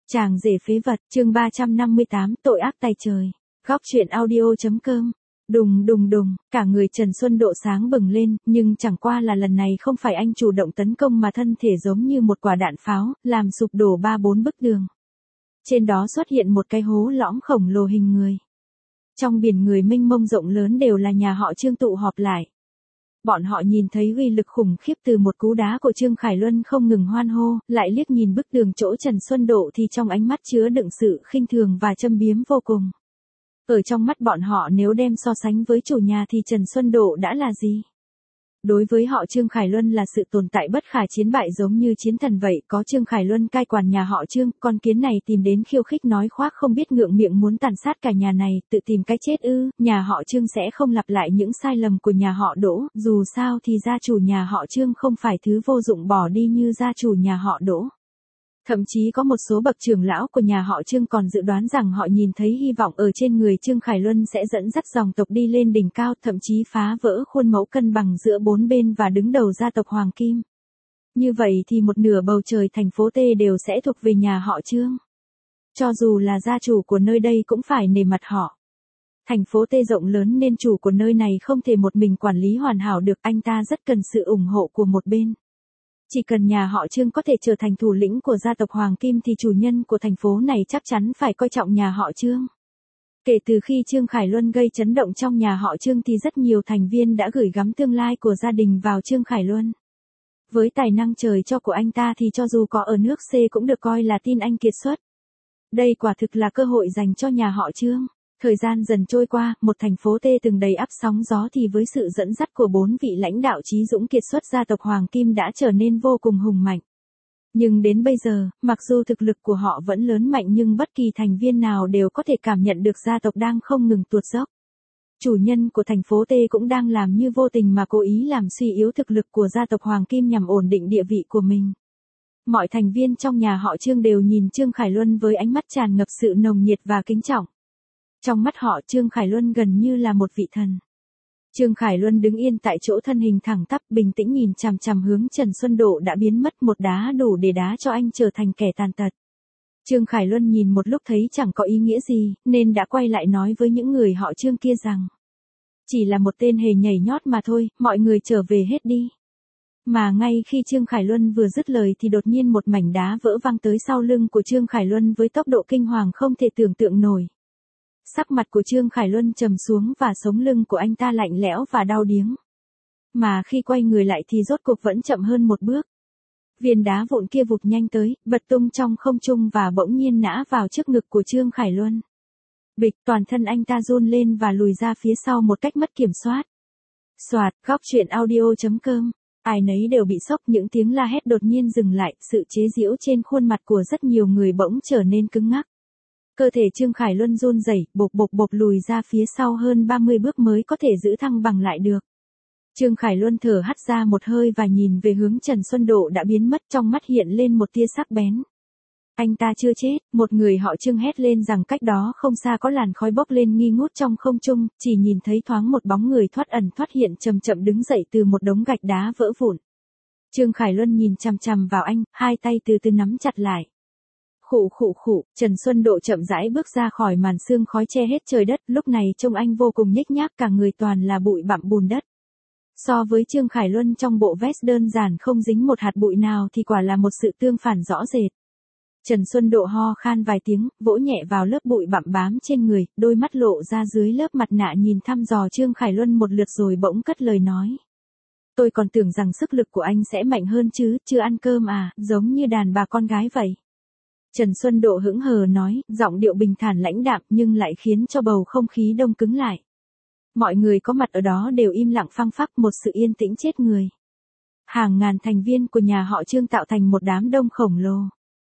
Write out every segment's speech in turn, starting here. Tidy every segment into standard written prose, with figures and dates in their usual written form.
Chàng rể phế vật, chương 358, tội ác tày trời. Góc truyện audio.com. Đùng đùng đùng, cả người Trần Xuân Độ sáng bừng lên, nhưng chẳng qua là lần này không phải anh chủ động tấn công mà thân thể giống như một quả đạn pháo, làm sụp đổ 3-4 bức tường. Trên đó xuất hiện một cái hố lõm khổng lồ hình người. Trong biển người mênh mông rộng lớn đều là nhà họ Trương tụ họp lại. Bọn họ nhìn thấy uy lực khủng khiếp từ một cú đá của Trương Khải Luân không ngừng hoan hô, lại liếc nhìn bức tường chỗ Trần Xuân Độ thì trong ánh mắt chứa đựng sự khinh thường và châm biếm vô cùng. Ở trong mắt bọn họ nếu đem so sánh với chủ nhà thì Trần Xuân Độ đã là gì? Đối với họ Trương Khải Luân là sự tồn tại bất khả chiến bại giống như chiến thần vậy, có Trương Khải Luân cai quản nhà họ Trương, con kiến này tìm đến khiêu khích nói khoác không biết ngượng miệng muốn tàn sát cả nhà này, tự tìm cái chết ư? Nhà họ Trương sẽ không lặp lại những sai lầm của nhà họ Đỗ, dù sao thì gia chủ nhà họ Trương không phải thứ vô dụng bỏ đi như gia chủ nhà họ Đỗ. Thậm chí có một số bậc trưởng lão của nhà họ Trương còn dự đoán rằng họ nhìn thấy hy vọng ở trên người Trương Khải Luân sẽ dẫn dắt dòng tộc đi lên đỉnh cao, thậm chí phá vỡ khuôn mẫu cân bằng giữa bốn bên và đứng đầu gia tộc Hoàng Kim. Như vậy thì một nửa bầu trời thành phố T đều sẽ thuộc về nhà họ Trương. Cho dù là gia chủ của nơi đây cũng phải nể mặt họ. Thành phố T rộng lớn nên chủ của nơi này không thể một mình quản lý hoàn hảo được, anh ta rất cần sự ủng hộ của một bên. Chỉ cần nhà họ Trương có thể trở thành thủ lĩnh của gia tộc Hoàng Kim thì chủ nhân của thành phố này chắc chắn phải coi trọng nhà họ Trương. Kể từ khi Trương Khải Luân gây chấn động trong nhà họ Trương thì rất nhiều thành viên đã gửi gắm tương lai của gia đình vào Trương Khải Luân. Với tài năng trời cho của anh ta thì cho dù có ở nước C cũng được coi là tin anh kiệt xuất. Đây quả thực là cơ hội dành cho nhà họ Trương. Thời gian dần trôi qua, một thành phố T từng đầy ắp sóng gió thì với sự dẫn dắt của 4 vị lãnh đạo trí dũng kiệt xuất gia tộc Hoàng Kim đã trở nên vô cùng hùng mạnh. Nhưng đến bây giờ, mặc dù thực lực của họ vẫn lớn mạnh nhưng bất kỳ thành viên nào đều có thể cảm nhận được gia tộc đang không ngừng tuột dốc. Chủ nhân của thành phố T cũng đang làm như vô tình mà cố ý làm suy yếu thực lực của gia tộc Hoàng Kim nhằm ổn định địa vị của mình. Mọi thành viên trong nhà họ Trương đều nhìn Trương Khải Luân với ánh mắt tràn ngập sự nồng nhiệt và kính trọng. Trong mắt họ Trương Khải Luân gần như là một vị thần. Trương Khải Luân đứng yên tại chỗ thân hình thẳng tắp bình tĩnh nhìn chằm chằm hướng Trần Xuân Độ đã biến mất, một đá đủ để đá cho anh trở thành kẻ tàn tật. Trương Khải Luân nhìn một lúc thấy chẳng có ý nghĩa gì, nên đã quay lại nói với những người họ Trương kia rằng chỉ là một tên hề nhảy nhót mà thôi, mọi người trở về hết đi. Mà ngay khi Trương Khải Luân vừa dứt lời thì đột nhiên một mảnh đá vỡ văng tới sau lưng của Trương Khải Luân với tốc độ kinh hoàng không thể tưởng tượng nổi. Sắc mặt của Trương Khải Luân trầm xuống và sống lưng của anh ta lạnh lẽo và đau điếng. Mà khi quay người lại thì rốt cuộc vẫn chậm hơn một bước. Viên đá vụn kia vụt nhanh tới, bật tung trong không trung và bỗng nhiên nã vào trước ngực của Trương Khải Luân. Bịch, toàn thân anh ta run lên và lùi ra phía sau một cách mất kiểm soát. Soạt, góc truyện audio.com. Ai nấy đều bị sốc, những tiếng la hét đột nhiên dừng lại, sự chế giễu trên khuôn mặt của rất nhiều người bỗng trở nên cứng ngắc. Cơ thể Trương Khải Luân run rẩy, bộp bộp bộp lùi ra phía sau hơn 30 bước mới có thể giữ thăng bằng lại được. Trương Khải Luân thở hắt ra một hơi và nhìn về hướng Trần Xuân Độ đã biến mất, trong mắt hiện lên một tia sắc bén. Anh ta chưa chết, một người họ Trương hét lên rằng cách đó không xa có làn khói bốc lên nghi ngút trong không trung, chỉ nhìn thấy thoáng một bóng người thoát ẩn thoát hiện chậm chậm đứng dậy từ một đống gạch đá vỡ vụn. Trương Khải Luân nhìn chằm chằm vào anh, hai tay từ từ nắm chặt lại. Khụ khụ khụ, Trần Xuân Độ chậm rãi bước ra khỏi màn sương khói che hết trời đất, lúc này trông anh vô cùng nhếch nhác, cả người toàn là bụi bặm bùn đất. So với Trương Khải Luân trong bộ vest đơn giản không dính một hạt bụi nào thì quả là một sự tương phản rõ rệt. Trần Xuân Độ ho khan vài tiếng, vỗ nhẹ vào lớp bụi bặm bám trên người, đôi mắt lộ ra dưới lớp mặt nạ nhìn thăm dò Trương Khải Luân một lượt rồi bỗng cất lời nói. Tôi còn tưởng rằng sức lực của anh sẽ mạnh hơn chứ, chưa ăn cơm à, giống như đàn bà con gái vậy. Trần Xuân Độ hững hờ nói, giọng điệu bình thản lãnh đạm nhưng lại khiến cho bầu không khí đông cứng lại. Mọi người có mặt ở đó đều im lặng phăng phắc, một sự yên tĩnh chết người. Hàng ngàn thành viên của nhà họ Trương tạo thành một đám đông khổng lồ.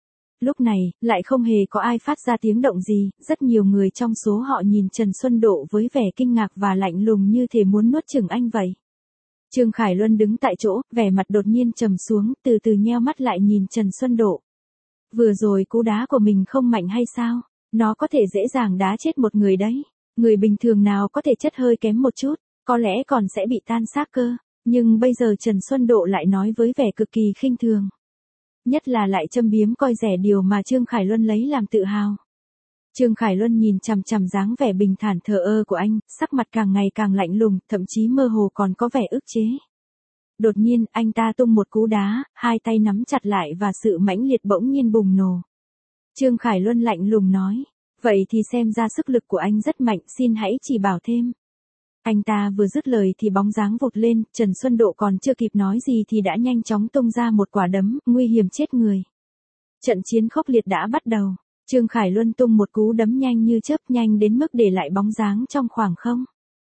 Lúc này, lại không hề có ai phát ra tiếng động gì, rất nhiều người trong số họ nhìn Trần Xuân Độ với vẻ kinh ngạc và lạnh lùng như thể muốn nuốt chửng anh vậy. Trương Khải Luân đứng tại chỗ, vẻ mặt đột nhiên trầm xuống, từ từ nheo mắt lại nhìn Trần Xuân Độ. Vừa rồi cú đá của mình không mạnh hay sao? Nó có thể dễ dàng đá chết một người đấy. Người bình thường nào có thể chất hơi kém một chút, có lẽ còn sẽ bị tan xác cơ. Nhưng bây giờ Trần Xuân Độ lại nói với vẻ cực kỳ khinh thường. nhất là lại châm biếm coi rẻ điều mà Trương Khải Luân lấy làm tự hào. Trương Khải Luân nhìn chằm chằm dáng vẻ bình thản thờ ơ của anh, sắc mặt càng ngày càng lạnh lùng, thậm chí mơ hồ còn có vẻ ức chế. Đột nhiên, anh ta tung một cú đá, hai tay nắm chặt lại và sự mãnh liệt bỗng nhiên bùng nổ. Trương Khải Luân lạnh lùng nói, vậy thì xem ra sức lực của anh rất mạnh, xin hãy chỉ bảo thêm. Anh ta vừa dứt lời thì bóng dáng vụt lên, Trần Xuân Độ còn chưa kịp nói gì thì đã nhanh chóng tung ra một quả đấm, nguy hiểm chết người. Trận chiến khốc liệt đã bắt đầu. Trương Khải Luân tung một cú đấm nhanh như chớp, nhanh đến mức để lại bóng dáng trong khoảng không.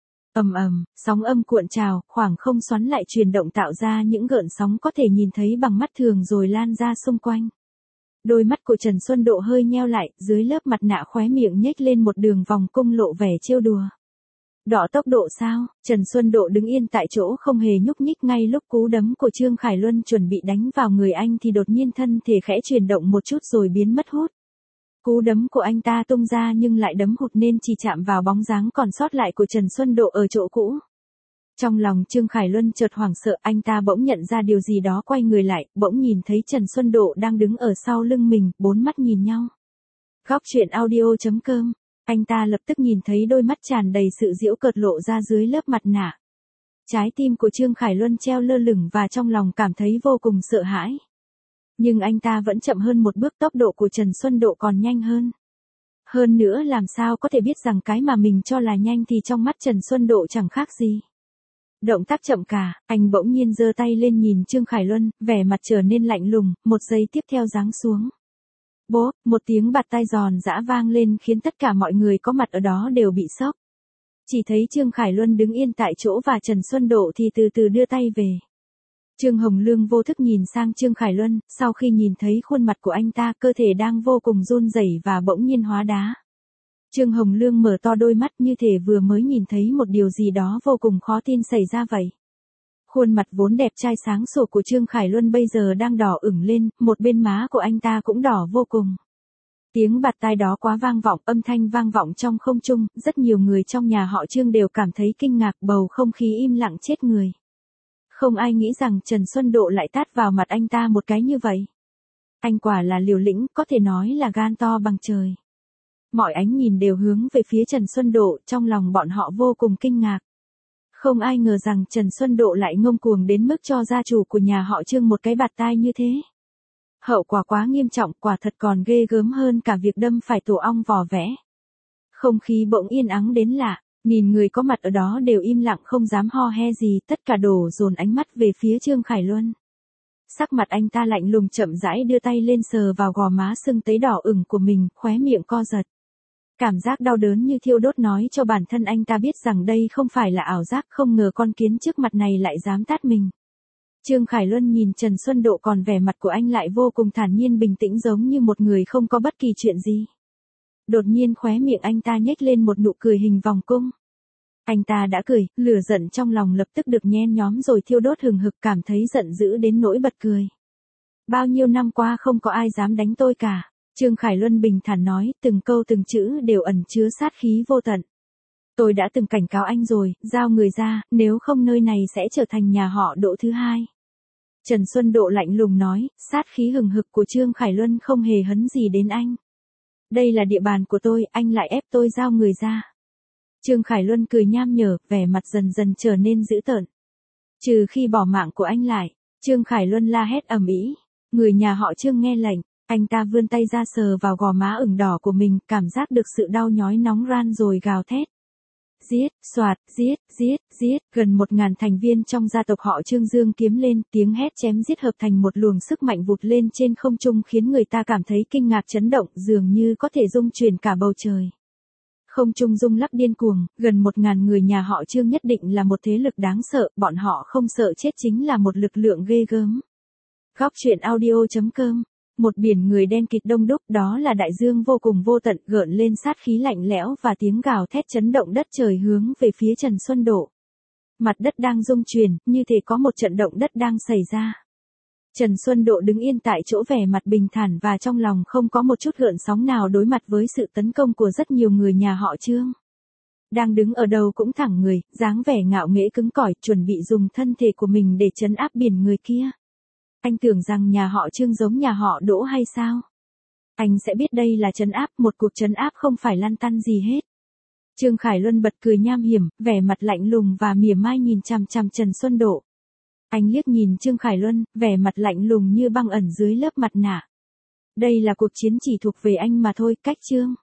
Ầm ầm, sóng âm cuộn trào, khoảng không xoắn lại chuyển động tạo ra những gợn sóng có thể nhìn thấy bằng mắt thường rồi lan ra xung quanh. Đôi mắt của Trần Xuân Độ hơi nheo lại, dưới lớp mặt nạ khóe miệng nhếch lên một đường vòng cung lộ vẻ trêu đùa. Đọ tốc độ sao? Trần Xuân Độ đứng yên tại chỗ không hề nhúc nhích, ngay lúc cú đấm của Trương Khải Luân chuẩn bị đánh vào người anh thì đột nhiên thân thể khẽ chuyển động một chút rồi biến mất hút. Cú đấm của anh ta tung ra nhưng lại đấm hụt nên chỉ chạm vào bóng dáng còn sót lại của Trần Xuân Độ ở chỗ cũ. Trong lòng Trương Khải Luân chợt hoảng sợ, anh ta bỗng nhận ra điều gì đó, quay người lại, bỗng nhìn thấy Trần Xuân Độ đang đứng ở sau lưng mình, bốn mắt nhìn nhau. Góc truyện audio.com. Anh ta lập tức nhìn thấy đôi mắt tràn đầy sự giễu cợt lộ ra dưới lớp mặt nạ. Trái tim của Trương Khải Luân treo lơ lửng và trong lòng cảm thấy vô cùng sợ hãi. Nhưng anh ta vẫn chậm hơn một bước, tốc độ của Trần Xuân Độ còn nhanh hơn. Hơn nữa làm sao có thể biết rằng cái mà mình cho là nhanh thì trong mắt Trần Xuân Độ chẳng khác gì. Động tác chậm cả, anh bỗng nhiên giơ tay lên nhìn Trương Khải Luân, vẻ mặt trở nên lạnh lùng, một giây tiếp theo giáng xuống. Bố, một tiếng bạt tai giòn giã vang lên khiến tất cả mọi người có mặt ở đó đều bị sốc. Chỉ thấy Trương Khải Luân đứng yên tại chỗ và Trần Xuân Độ thì từ từ đưa tay về. Trương Hồng Lương vô thức nhìn sang Trương Khải Luân, sau khi nhìn thấy khuôn mặt của anh ta, cơ thể đang vô cùng run rẩy và bỗng nhiên hóa đá. Trương Hồng Lương mở to đôi mắt như thể vừa mới nhìn thấy một điều gì đó vô cùng khó tin xảy ra vậy. Khuôn mặt vốn đẹp trai sáng sủa của Trương Khải Luân bây giờ đang đỏ ửng lên, một bên má của anh ta cũng đỏ vô cùng. Tiếng bạt tai đó quá vang vọng, âm thanh vang vọng trong không trung, rất nhiều người trong nhà họ Trương đều cảm thấy kinh ngạc, bầu không khí im lặng chết người. Không ai nghĩ rằng Trần Xuân Độ lại tát vào mặt anh ta một cái như vậy. Anh quả là liều lĩnh, có thể nói là gan to bằng trời. Mọi ánh nhìn đều hướng về phía Trần Xuân Độ, trong lòng bọn họ vô cùng kinh ngạc. Không ai ngờ rằng Trần Xuân Độ lại ngông cuồng đến mức cho gia chủ của nhà họ Trương một cái bạt tai như thế. Hậu quả quá nghiêm trọng, quả thật còn ghê gớm hơn cả việc đâm phải tổ ong vò vẽ. Không khí bỗng yên ắng đến lạ, nghìn người có mặt ở đó đều im lặng không dám ho he gì, tất cả đổ dồn ánh mắt về phía Trương Khải Luân. Sắc mặt anh ta lạnh lùng, chậm rãi đưa tay lên sờ vào gò má sưng tấy đỏ ửng của mình, khóe miệng co giật. Cảm giác đau đớn như thiêu đốt nói cho bản thân anh ta biết rằng đây không phải là ảo giác, không ngờ con kiến trước mặt này lại dám tát mình. Trương Khải Luân nhìn Trần Xuân Độ, còn vẻ mặt của anh lại vô cùng thản nhiên bình tĩnh, giống như một người không có bất kỳ chuyện gì. Đột nhiên khóe miệng anh ta nhếch lên một nụ cười hình vòng cung. Anh ta đã cười, lửa giận trong lòng lập tức được nhen nhóm rồi thiêu đốt hừng hực, cảm thấy giận dữ đến nỗi bật cười. Bao nhiêu năm qua không có ai dám đánh tôi cả. Trương Khải Luân bình thản nói, từng câu từng chữ đều ẩn chứa sát khí vô tận. Tôi đã từng cảnh cáo anh rồi, giao người ra, nếu không nơi này sẽ trở thành nhà họ Đỗ thứ hai. Trần Xuân Độ lạnh lùng nói, sát khí hừng hực của Trương Khải Luân không hề hấn gì đến anh. Đây là địa bàn của tôi, anh lại ép tôi giao người ra. Trương Khải Luân cười nham nhở, vẻ mặt dần dần trở nên dữ tợn. Trừ khi bỏ mạng của anh lại, Trương Khải Luân la hét ầm ĩ. Người nhà họ Trương nghe lệnh, anh ta vươn tay ra sờ vào gò má ửng đỏ của mình, cảm giác được sự đau nhói nóng ran rồi gào thét. Giết, soạt, giết, giết, giết, gần 1000 thành viên trong gia tộc họ Trương dương kiếm lên, tiếng hét chém giết hợp thành một luồng sức mạnh vụt lên trên không trung khiến người ta cảm thấy kinh ngạc chấn động, dường như có thể rung chuyển cả bầu trời. Không trung rung lắc điên cuồng, gần 1000 người nhà họ Trương nhất định là một thế lực đáng sợ, bọn họ không sợ chết chính là một lực lượng ghê gớm. Góc truyện audio.com. Một biển người đen kịt đông đúc, đó là đại dương vô cùng vô tận, gợn lên sát khí lạnh lẽo và tiếng gào thét chấn động đất trời hướng về phía Trần Xuân Độ. Mặt đất đang rung chuyển, như thể có một trận động đất đang xảy ra. Trần Xuân Độ đứng yên tại chỗ, vẻ mặt bình thản và trong lòng không có một chút gợn sóng nào đối mặt với sự tấn công của rất nhiều người nhà họ Trương. Đang đứng ở đầu cũng thẳng người, dáng vẻ ngạo nghễ cứng cỏi, chuẩn bị dùng thân thể của mình để trấn áp biển người kia. Anh tưởng rằng nhà họ Trương giống nhà họ Đỗ hay sao? Anh sẽ biết đây là trấn áp, một cuộc trấn áp không phải lăn tăn gì hết. Trương Khải Luân bật cười nham hiểm, vẻ mặt lạnh lùng và mỉa mai nhìn chằm chằm Trần Xuân Độ. Anh liếc nhìn Trương Khải Luân, vẻ mặt lạnh lùng như băng ẩn dưới lớp mặt nạ. Đây là cuộc chiến chỉ thuộc về anh mà thôi, cách Trương.